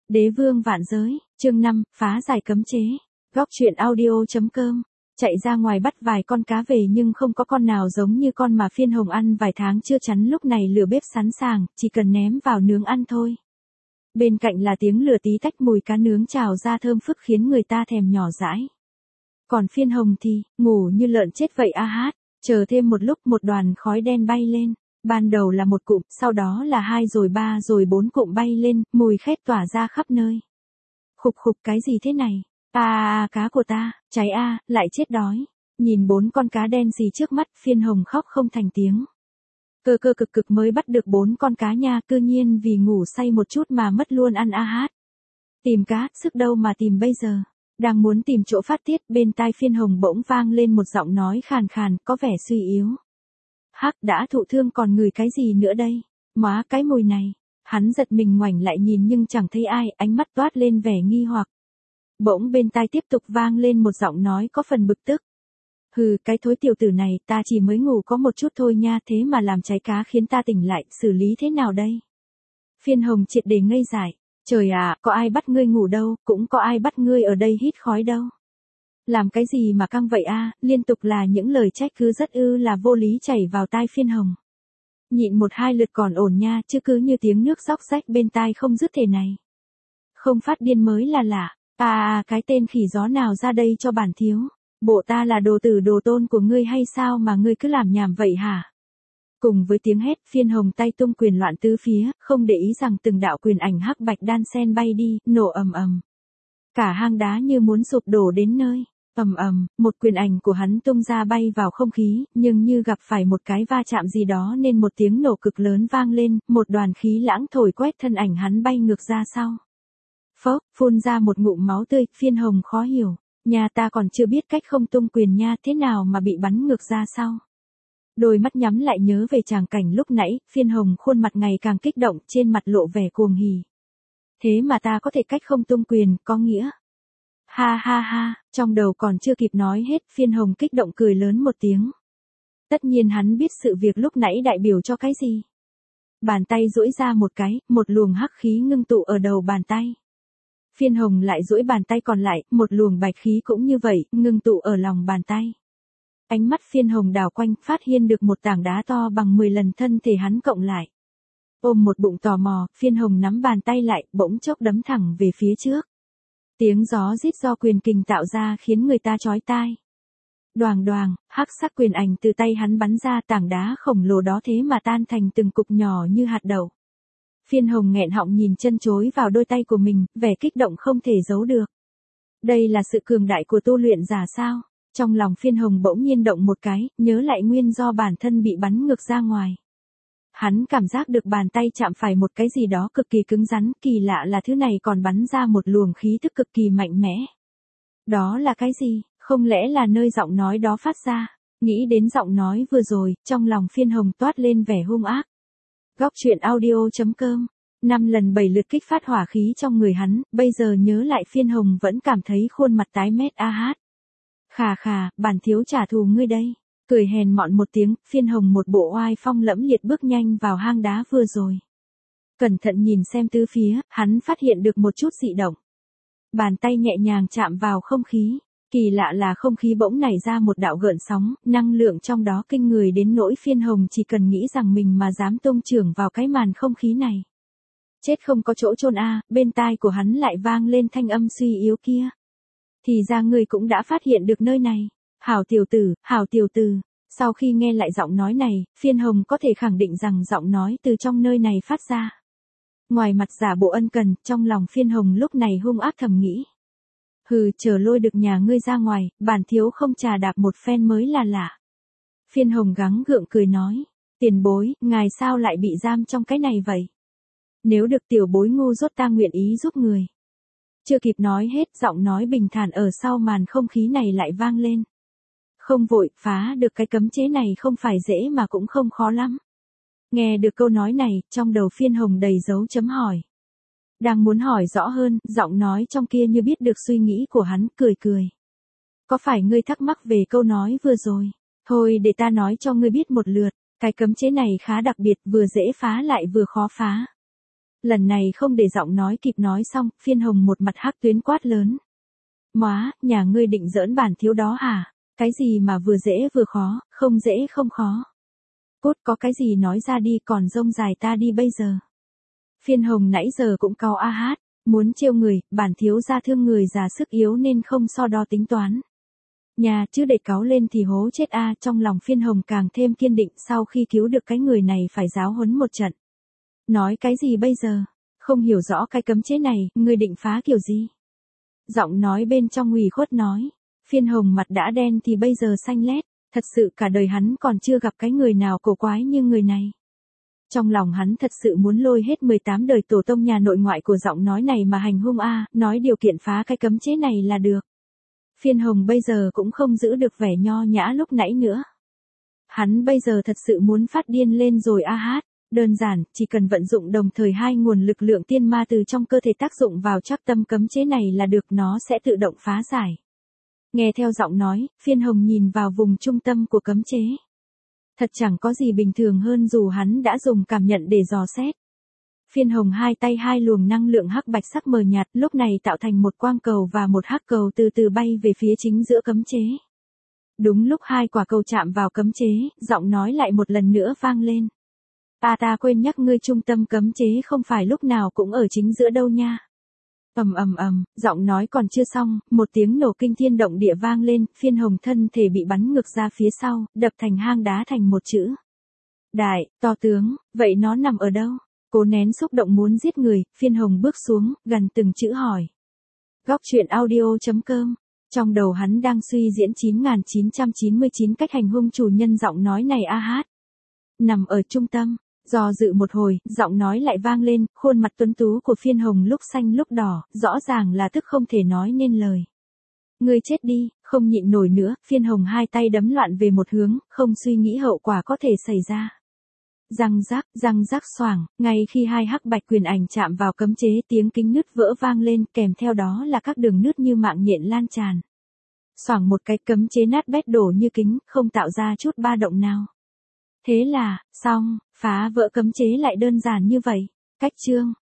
Đế vương vạn giới, chương 5, phá giải cấm chế. Góc truyện audio.com. Chạy ra ngoài bắt vài con cá về nhưng không có con nào giống như con mà Phiên Hồng ăn vài tháng chưa chắn, lúc này lửa bếp sẵn sàng, chỉ cần ném vào nướng ăn thôi. Bên cạnh là tiếng lửa tí tách, mùi cá nướng trào ra thơm phức khiến người ta thèm nhỏ dãi. Còn Phiên Hồng thì, ngủ như lợn chết vậy a hát, chờ thêm một lúc một đoàn khói đen bay lên. Ban đầu là một cụm, sau đó là 2 rồi 3 rồi 4 cụm bay lên, mùi khét tỏa ra khắp nơi. Khục khục, cái gì thế này? Cá của ta, cháy lại chết đói. Nhìn 4 con cá đen xì trước mắt, Phiên Hồng khóc không thành tiếng. Cơ cực mới bắt được 4 con cá nha, cư nhiên vì ngủ say một chút mà mất luôn ăn a hát. Tìm cá, sức đâu mà tìm bây giờ. Đang muốn tìm chỗ phát tiết, bên tai Phiên Hồng bỗng vang lên một giọng nói khàn khàn, có vẻ suy yếu. Hắc, đã thụ thương còn ngửi cái gì nữa đây? Má, cái mùi này. Hắn giật mình ngoảnh lại nhìn nhưng chẳng thấy ai, ánh mắt toát lên vẻ nghi hoặc. Bỗng bên tai tiếp tục vang lên một giọng nói có phần bực tức. Hừ, cái thối tiểu tử này, ta chỉ mới ngủ có một chút thôi nha, thế mà làm cháy cá khiến ta tỉnh lại, xử lý thế nào đây? Phiên Hồng triệt để ngây dại. Trời ạ, có ai bắt ngươi ngủ đâu, cũng có ai bắt ngươi ở đây hít khói đâu. Làm cái gì mà căng vậy liên tục là những lời trách cứ rất là vô lý chảy vào tai Phiên Hồng. Nhịn 1-2 lượt còn ổn nha, chứ cứ như tiếng nước róc rách bên tai không dứt thế này. Không phát điên mới là lạ. Cái tên khỉ gió nào ra đây cho bản thiếu. Bộ ta là đồ tử đồ tôn của ngươi hay sao mà ngươi cứ làm nhảm vậy hả? Cùng với tiếng hét, Phiên Hồng tay tung quyền loạn tứ phía, không để ý rằng từng đạo quyền ảnh hắc bạch đan sen bay đi, nổ ầm ầm. Cả hang đá như muốn sụp đổ đến nơi. Ầm ầm, một quyền ảnh của hắn tung ra bay vào không khí, nhưng như gặp phải một cái va chạm gì đó nên một tiếng nổ cực lớn vang lên, một đoàn khí lãng thổi quét thân ảnh hắn bay ngược ra sau. Phốc, phun ra một ngụm máu tươi, Phiên Hồng khó hiểu, nhà ta còn chưa biết cách không tung quyền nha, thế nào mà bị bắn ngược ra sau. Đôi mắt nhắm lại nhớ về tràng cảnh lúc nãy, Phiên Hồng khuôn mặt ngày càng kích động, trên mặt lộ vẻ cuồng hỉ. Thế mà ta có thể cách không tung quyền, có nghĩa. Ha, trong đầu còn chưa kịp nói hết, Phiên Hồng kích động cười lớn một tiếng. Tất nhiên hắn biết sự việc lúc nãy đại biểu cho cái gì. Bàn tay duỗi ra một cái, một luồng hắc khí ngưng tụ ở đầu bàn tay. Phiên Hồng lại duỗi bàn tay còn lại, một luồng bạch khí cũng như vậy, ngưng tụ ở lòng bàn tay. Ánh mắt Phiên Hồng đảo quanh, phát hiện được một tảng đá to bằng 10 lần thân thể hắn cộng lại. Ôm một bụng tò mò, Phiên Hồng nắm bàn tay lại, bỗng chốc đấm thẳng về phía trước. Tiếng gió rít do quyền kình tạo ra khiến người ta chói tai. Đoàng, hắc sắc quyền ảnh từ tay hắn bắn ra, tảng đá khổng lồ đó thế mà tan thành từng cục nhỏ như hạt đậu. Phiên Hồng nghẹn họng nhìn chân chối vào đôi tay của mình, vẻ kích động không thể giấu được. Đây là sự cường đại của tu luyện giả sao? Trong lòng Phiên Hồng bỗng nhiên động một cái, nhớ lại nguyên do bản thân bị bắn ngược ra ngoài. Hắn cảm giác được bàn tay chạm phải một cái gì đó cực kỳ cứng rắn, kỳ lạ là thứ này còn bắn ra một luồng khí tức cực kỳ mạnh mẽ. Đó là cái gì? Không lẽ là nơi giọng nói đó phát ra? Nghĩ đến giọng nói vừa rồi, trong lòng Phiên Hồng toát lên vẻ hung ác. Góc truyện audio.com. 5 lần 7 lượt kích phát hỏa khí trong người hắn, bây giờ nhớ lại Phiên Hồng vẫn cảm thấy khuôn mặt tái mét a hát. Khà, bản thiếu trả thù ngươi đây. Cười hèn mọn một tiếng, Phiên Hồng một bộ oai phong lẫm liệt bước nhanh vào hang đá vừa rồi. Cẩn thận nhìn xem tứ phía, hắn phát hiện được một chút dị động. Bàn tay nhẹ nhàng chạm vào không khí. Kỳ lạ là không khí bỗng nảy ra một đạo gợn sóng, năng lượng trong đó kinh người đến nỗi Phiên Hồng chỉ cần nghĩ rằng mình mà dám tung chưởng vào cái màn không khí này. Chết không có chỗ chôn bên tai của hắn lại vang lên thanh âm suy yếu kia. Thì ra ngươi cũng đã phát hiện được nơi này. Hảo tiểu tử. Sau khi nghe lại giọng nói này, Phiên Hồng có thể khẳng định rằng giọng nói từ trong nơi này phát ra. Ngoài mặt giả bộ ân cần, trong lòng Phiên Hồng lúc này hung ác thầm nghĩ. Hừ, chờ lôi được nhà ngươi ra ngoài, bản thiếu không trà đạp một phen mới là lạ. Phiên Hồng gắng gượng cười nói. Tiền bối, ngài sao lại bị giam trong cái này vậy? Nếu được tiểu bối ngu dốt ta nguyện ý giúp người. Chưa kịp nói hết, giọng nói bình thản ở sau màn không khí này lại vang lên. Không vội, phá được cái cấm chế này không phải dễ mà cũng không khó lắm. Nghe được câu nói này, trong đầu Phiên Hồng đầy dấu chấm hỏi. Đang muốn hỏi rõ hơn, giọng nói trong kia như biết được suy nghĩ của hắn, cười. Có phải ngươi thắc mắc về câu nói vừa rồi? Thôi để ta nói cho ngươi biết một lượt, cái cấm chế này khá đặc biệt, vừa dễ phá lại vừa khó phá. Lần này không để giọng nói kịp nói xong, Phiên Hồng một mặt hắc tuyến quát lớn. Móa, nhà ngươi định giỡn bản thiếu đó hả? Cái gì mà vừa dễ vừa khó, không dễ không khó. Cốt có cái gì nói ra đi, còn rông dài ta đi bây giờ. Phiên Hồng nãy giờ cũng cau a hát, muốn trêu người, bản thiếu gia thương người già sức yếu nên không so đo tính toán. Nhà chứ để cáu lên thì hố chết a. Trong lòng Phiên Hồng càng thêm kiên định, sau khi cứu được cái người này phải giáo huấn một trận. Nói cái gì bây giờ? Không hiểu rõ cái cấm chế này, ngươi định phá kiểu gì? Giọng nói bên trong ủy khuất nói. Phiên Hồng mặt đã đen thì bây giờ xanh lét, thật sự cả đời hắn còn chưa gặp cái người nào cổ quái như người này. Trong lòng hắn thật sự muốn lôi hết 18 đời tổ tông nhà nội ngoại của giọng nói này mà hành hung a, nói điều kiện phá cái cấm chế này là được. Phiên Hồng bây giờ cũng không giữ được vẻ nho nhã lúc nãy nữa. Hắn bây giờ thật sự muốn phát điên lên rồi a hát. Đơn giản, chỉ cần vận dụng đồng thời hai nguồn lực lượng tiên ma từ trong cơ thể tác dụng vào trắc tâm cấm chế này là được, nó sẽ tự động phá giải. Nghe theo giọng nói, Phiên Hồng nhìn vào vùng trung tâm của cấm chế. Thật chẳng có gì bình thường hơn dù hắn đã dùng cảm nhận để dò xét. Phiên Hồng hai tay hai luồng năng lượng hắc bạch sắc mờ nhạt lúc này tạo thành một quang cầu và một hắc cầu từ từ bay về phía chính giữa cấm chế. Đúng lúc hai quả cầu chạm vào cấm chế, giọng nói lại một lần nữa vang lên. Ta quên nhắc ngươi, trung tâm cấm chế không phải lúc nào cũng ở chính giữa đâu nha. Giọng nói còn chưa xong, một tiếng nổ kinh thiên động địa vang lên, Phiên Hồng thân thể bị bắn ngược ra phía sau, đập thành hang đá thành một chữ. Đại, to tướng, vậy nó nằm ở đâu? Cố nén xúc động muốn giết người, Phiên Hồng bước xuống, gần từng chữ hỏi. Góc truyện audio.com. Trong đầu hắn đang suy diễn 9999 cách hành hung chủ nhân giọng nói này a hát. Nằm ở trung tâm. Do dự một hồi, giọng nói lại vang lên, khuôn mặt tuấn tú của Phiên Hồng lúc xanh lúc đỏ, rõ ràng là tức không thể nói nên lời. Ngươi chết đi, không nhịn nổi nữa, Phiên Hồng hai tay đấm loạn về một hướng, không suy nghĩ hậu quả có thể xảy ra. Răng rắc xoảng, ngay khi hai hắc bạch quyền ảnh chạm vào cấm chế, tiếng kính nứt vỡ vang lên, kèm theo đó là các đường nứt như mạng nhện lan tràn. Xoảng một cái, cấm chế nát bét đổ như kính, không tạo ra chút ba động nào. Thế là, xong, phá vỡ cấm chế lại đơn giản như vậy. Cách chương